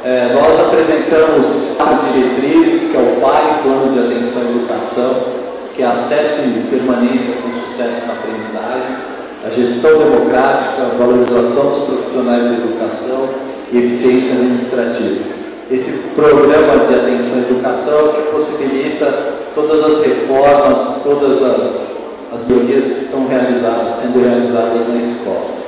Nós apresentamos 4 diretrizes, que é o PAE, Plano de Atenção à Educação, que é acesso e permanência com sucesso na aprendizagem, a gestão democrática, a valorização dos profissionais da educação e eficiência administrativa. Esse programa de atenção à educação que possibilita todas as reformas, todas as melhorias que estão sendo realizadas na escola.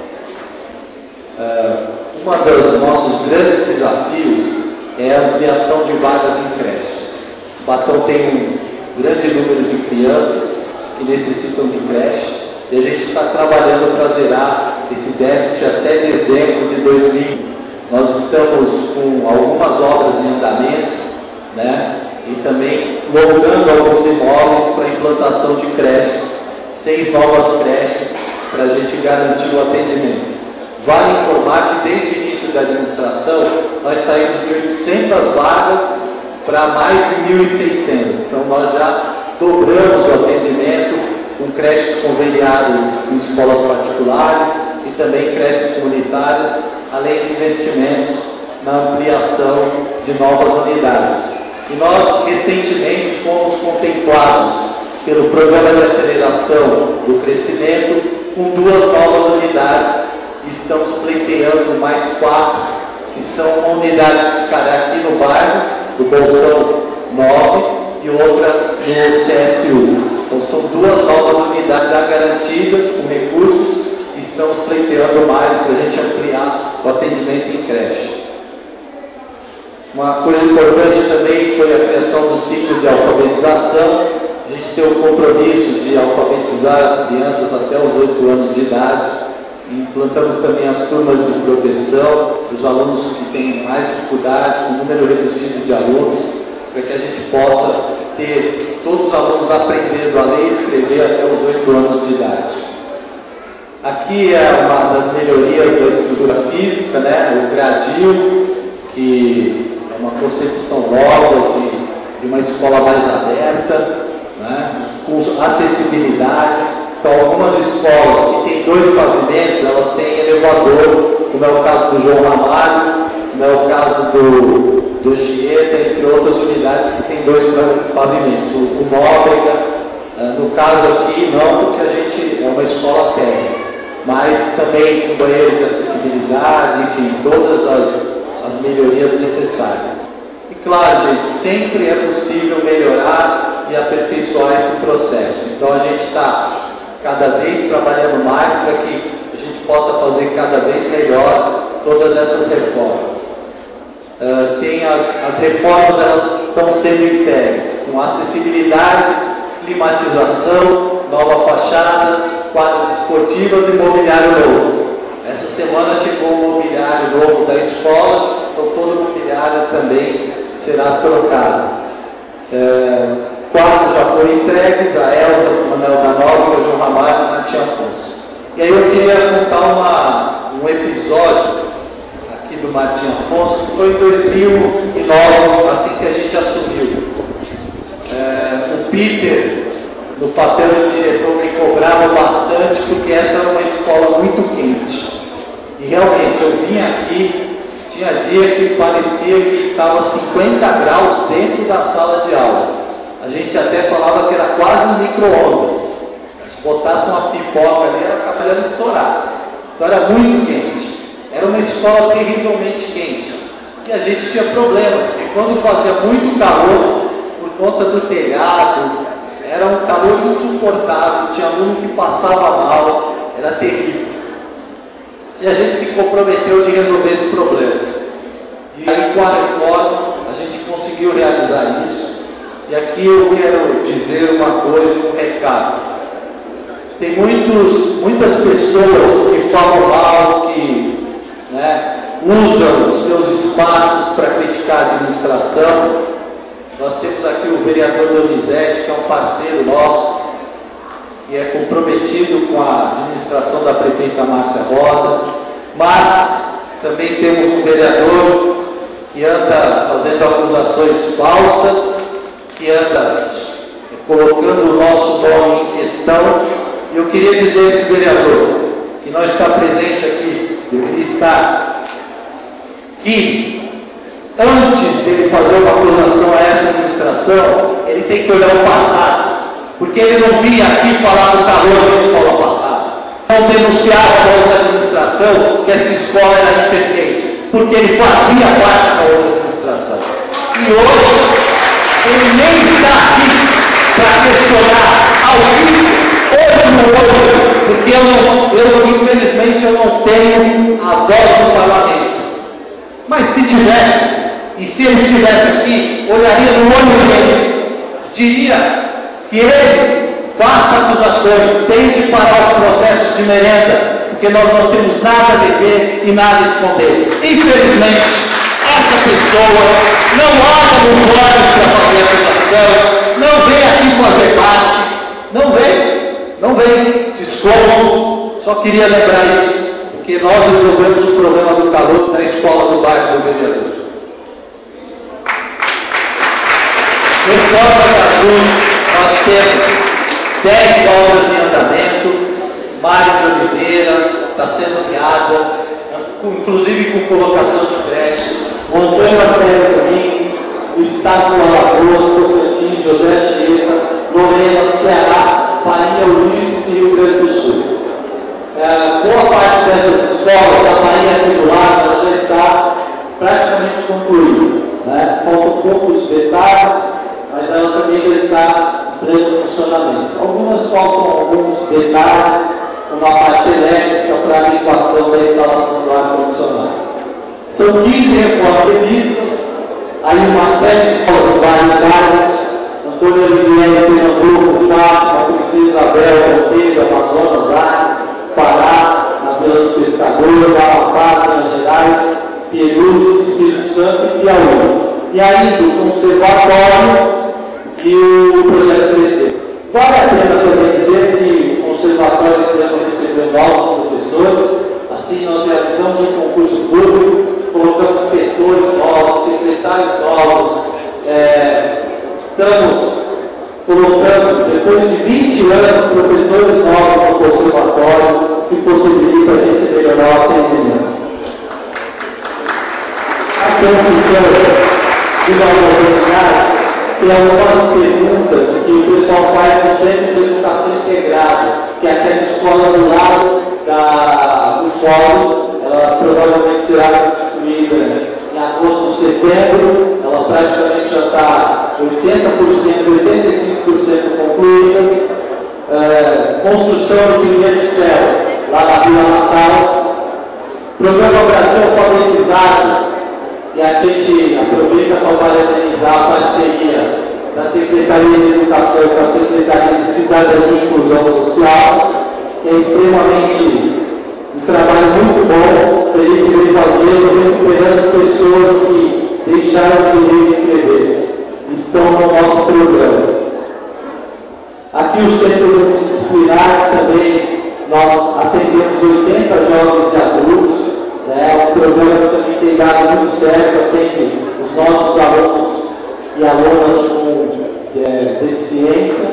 Um dos nossos grandes desafios é a ampliação de vagas em creche. O Batão tem um grande número de crianças que necessitam de creche e a gente está trabalhando para zerar esse déficit até dezembro de 2020. Nós estamos com algumas obras em andamento, né? E também locando alguns imóveis para implantação de creches, 6 novas creches para a gente garantir o atendimento. Vale informar que desde o início da administração nós saímos de 800 vagas para mais de 1.600. Então nós já dobramos o atendimento com creches conveniadas em escolas particulares e também creches comunitárias, além de investimentos na ampliação de novas unidades. E nós recentemente fomos contemplados pelo Programa de Aceleração do Crescimento com 2 novas unidades. Estamos pleiteando mais 4, que são uma unidade que ficará aqui no bairro, do Bolsão 9, e outra no CSU. Então são 2 novas unidades já garantidas com recursos e estamos pleiteando mais para a gente ampliar o atendimento em creche. Uma coisa importante também foi a criação do ciclo de alfabetização. A gente tem o compromisso de alfabetizar as crianças até os 8 anos de idade. Implantamos também as turmas de proteção dos alunos que têm mais dificuldade, com número reduzido de alunos, para que a gente possa ter todos os alunos aprendendo a ler e escrever até os 8 anos de idade. Aqui é uma das melhorias da estrutura física, né? O gradil, que é uma concepção nova de uma escola mais aberta, né? Com acessibilidade. Então, algumas escolas que têm 2 pavimentos, elas têm elevador, como é o caso do João Ramalho, como é o caso do Gieta, entre outras unidades que têm 2 pavimentos. O Nóbrega, no caso aqui, não, porque a gente é uma escola técnica, mas também com banheiro de acessibilidade, enfim, todas as melhorias necessárias. E claro, gente, sempre é possível melhorar e aperfeiçoar esse processo. Então, a gente está cada vez trabalhando mais para que a gente possa fazer cada vez melhor todas essas reformas. Tem as reformas, elas estão sendo entregues com acessibilidade, climatização, nova fachada, quadras esportivas e mobiliário novo. Essa semana chegou o mobiliário novo da escola, então todo o mobiliário também será trocado. 4 já foram entregues, a Elza, o Manuel da Nóbrega, o João Ramalho e a Natia Afonso. E aí eu queria contar um episódio aqui do Martim Afonso, que foi em 2009, assim que a gente assumiu. O Peter, no papel de diretor, me cobrava bastante, porque essa era uma escola muito quente. E realmente, eu vim aqui, tinha dia que parecia que estava 50 graus dentro da sala de aula. A gente até falava que era quase um micro-ondas. Se botasse uma pipoca ali, ela acabava de estourar. Então era muito quente. Era uma escola terrivelmente quente. E a gente tinha problemas, porque quando fazia muito calor, por conta do telhado, era um calor insuportável, tinha aluno que passava mal, era terrível. E a gente se comprometeu de resolver esse problema. E aí, com a reforma, a gente conseguiu realizar isso. E aqui eu quero dizer uma coisa, um recado. Tem muitas pessoas que falam mal, que usam os seus espaços para criticar a administração. Nós temos aqui o vereador Donizete, que é um parceiro nosso, que é comprometido com a administração da prefeita Márcia Rosa, mas também temos um vereador que anda fazendo acusações falsas, que anda colocando o nosso nome em questão. E eu queria dizer a esse vereador, que não está presente aqui, deveria estar, que antes de ele fazer uma acusação a essa administração, ele tem que olhar o passado, porque ele não vinha aqui falar do calor da escola passada, não denunciava a outra administração que essa escola era impotente, porque ele fazia parte da outra administração. E hoje, ele nem está aqui para questionar ao vivo, olho no olho, porque infelizmente, eu não tenho a voz do parlamento. Mas se tivesse, e se ele estivesse aqui, olharia no olho dele, diria que ele faça acusações, tente parar os processos de merenda, porque nós não temos nada a dever e nada a esconder. Infelizmente, essa pessoa não olha nos olhos para fazer acusação, não vem aqui fazer debate, não vem, se esconde. Só queria lembrar isso, porque nós resolvemos o problema do calor na escola do bairro do vereador. Reforma da Azul, nós temos 10 obras em andamento, Mário de Oliveira está sendo guiada, inclusive com colocação de creche, Montanha Pérez Domingos, o Estado do Alagoas, Tocantins, José Chieta, Lorena, Ceará, Bahia, Ulisses e Rio Grande do Sul. Boa parte dessas escolas, a Bahia aqui do lado, ela já está praticamente concluída. Né? Faltam poucos detalhes, mas ela também já está em pleno funcionamento. Faltam alguns detalhes, uma parte elétrica para a adequação da instalação do ar-condicionado. São 15 reformas previstas, aí uma série de escolas em vários bairros, Antônio Oliveira, Pernambuco, Fátima, Princesa Isabel, Monteiro, Amazonas, Acre, Pará, na Vila dos Pescadores, Amapá, Minas Gerais, Perus, Espírito Santo e Piauí. E ainda o conservatório e o projeto Crescer. Vale a pena também dizer que o conservatório esse ano recebeu novos professores, assim nós realizamos um concurso público, colocamos inspetores novos, secretários novos, estamos colocando, depois de 20 anos, professores novos no conservatório, que possibilita a gente melhorar o atendimento. A construção de novas unidades tem algumas perguntas que o pessoal faz do Centro de Educação Integrada, que é aquela escola do lado do fórum, ela provavelmente será construída em agosto, setembro, ela praticamente já está 80%, 85% concluída. Construção do primeiro céu, lá na Vila Natal. Programa Brasil Alfabetizado, e a gente aproveita para parabenizar a parceria da Secretaria de Educação com a Secretaria de Cidadania e Inclusão Social, que é extremamente um trabalho muito bom que a gente vem fazendo, recuperando pessoas que deixaram de ler e escrever, estão no nosso programa. Aqui o Centro Multidisciplinar também, nós atendemos 80 jovens e adultos, né? Um programa que também tem dado muito certo, atende os nossos alunos e alunas com deficiência.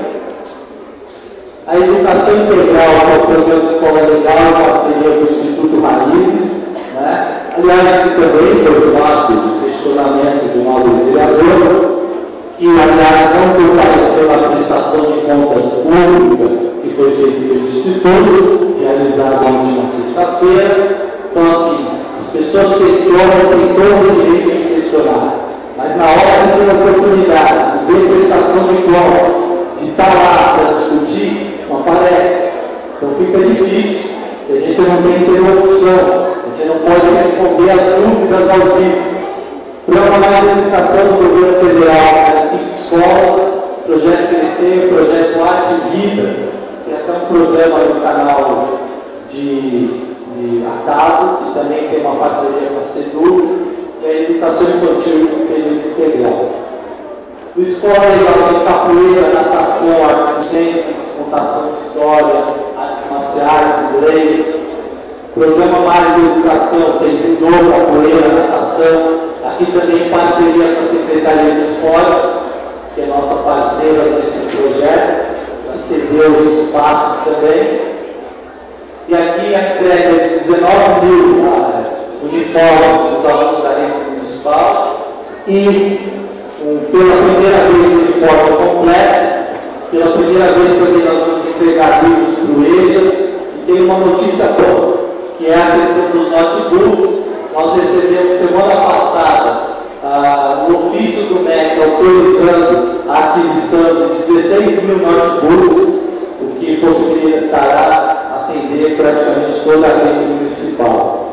A educação integral, que é o programa de escola legal, em parceria com o Instituto Raízes, né? Aliás, que também foi fato de questionamento do nobre vereador, que, aliás, não compareceu na prestação de contas pública que foi feita pelo Instituto, realizada na última sexta-feira. Então, assim, as pessoas questionam, têm todo o direito de questionar, mas na hora de ter a oportunidade de ver prestação de contas, de estar lá para discutir, não aparece. Então fica difícil, a gente não tem interlocução, a gente não pode responder as dúvidas ao vivo. Programa Mais Educação do Governo Federal, 5 escolas, Projeto Crescer, Projeto Arte e Vida, tem até um programa no canal de a cabo, que também tem uma parceria com a SEDU, e a Educação Infantil com período integral. O Escola Legal tem capoeira, natação, artes e ciências, contação de história, artes marciais, inglês. Programa Mais Educação tem judô, capoeira, natação. Aqui também em parceria com a Secretaria de Esportes, que é nossa parceira nesse projeto, para ceder os espaços também. E aqui a entrega de 19 mil uniformes dos alunos da rede municipal, E pela primeira vez o uniforme completo, pela primeira vez também nós vamos entregar livros para o EJA, e tem uma notícia boa, que é a questão dos notebooks. Nós recebemos semana passada no ofício do MEC autorizando a aquisição de 16 mil notebooks, o que possibilitará atender praticamente toda a rede municipal.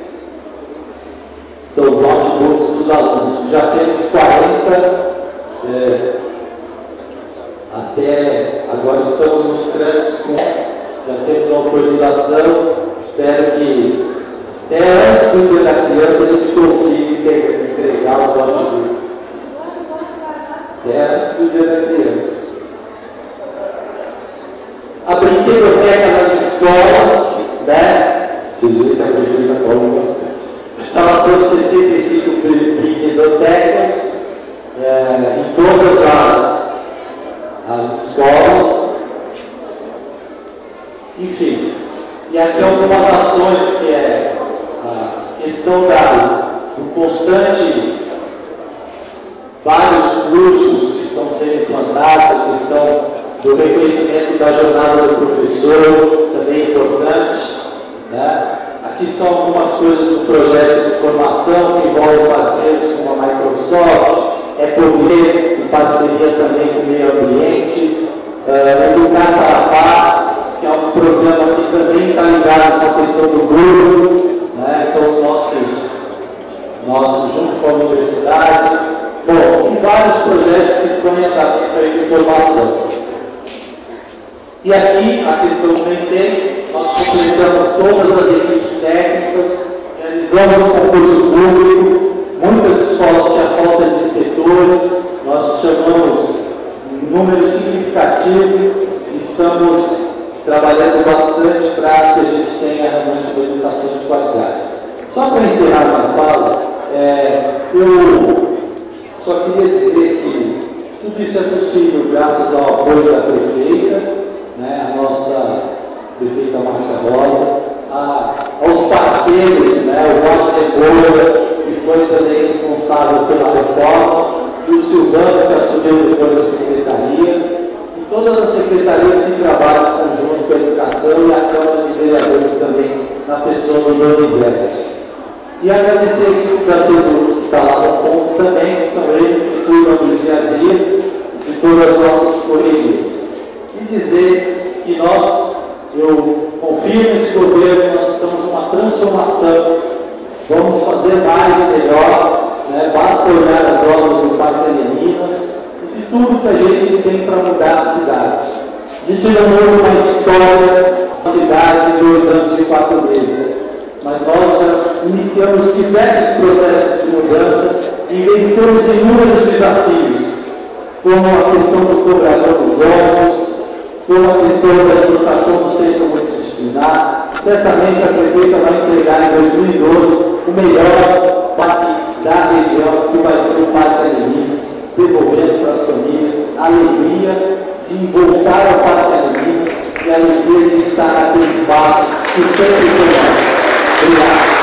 São notebooks dos alunos. Já temos 40, até agora estamos nos trâmites, já temos autorização. Espero que até antes do dia da criança a gente consiga entregar os notebooks. Até antes do dia da criança. A brinquedoteca nas escolas, né? Vocês viram que a prefeita cobra bastante. Instalação de 65 brinquedotecas em todas as escolas. Enfim, e aqui algumas ações que é a questão do constante, vários cursos que estão sendo implantados, a questão do reconhecimento da jornada do professor, também é importante, né? Aqui são algumas coisas do projeto de formação que envolvem parceiros como a Microsoft, Ecovê, em parceria também com o meio ambiente, Educar para a Paz, que é um programa que também está ligado com a questão do grupo, né? Então os nossos junto com a universidade, bom, e vários projetos que estão em andamento aí de formação. E aqui a questão do MT, nós completamos todas as equipes técnicas, realizamos um concurso público, muitas escolas tinham falta de inspetores, nós chamamos um número significativo, estamos trabalhando bastante para que a gente tenha realmente uma educação de qualidade. Só para encerrar minha fala, eu só queria dizer que tudo isso é possível graças ao apoio da prefeita, né, a nossa prefeita Márcia Rosa, aos parceiros, né, o Wagner Moura, que foi também responsável pela reforma, e o Silvano, que assumiu depois a secretaria, e todas as secretarias que trabalham em conjunto com a educação e a Câmara de Vereadores também, na pessoa do Donizete. E agradecer a equipe da Seguro, que está lá no fundo também, que são eles que cuidam do dia a dia de todas as nossas correrias. E dizer que eu confio nesse governo, nós estamos numa transformação, vamos fazer mais e melhor, né? Basta olhar as obras do Parque Meninas e de tudo que a gente tem para mudar a cidade. A gente não muda uma história da cidade em 2 anos e 4 meses, mas nós já iniciamos diversos processos de mudança e vencemos inúmeros desafios, como a questão do cobrador dos ônibus, como a questão da implantação do centro multidisciplinar. Certamente a prefeita vai entregar em 2012 o melhor parque da região, que vai ser o Parque Meninas, devolvendo para as famílias a alegria de voltar ao Parque Meninas e a alegria de estar naquele espaço que sempre foi nosso. Obrigado.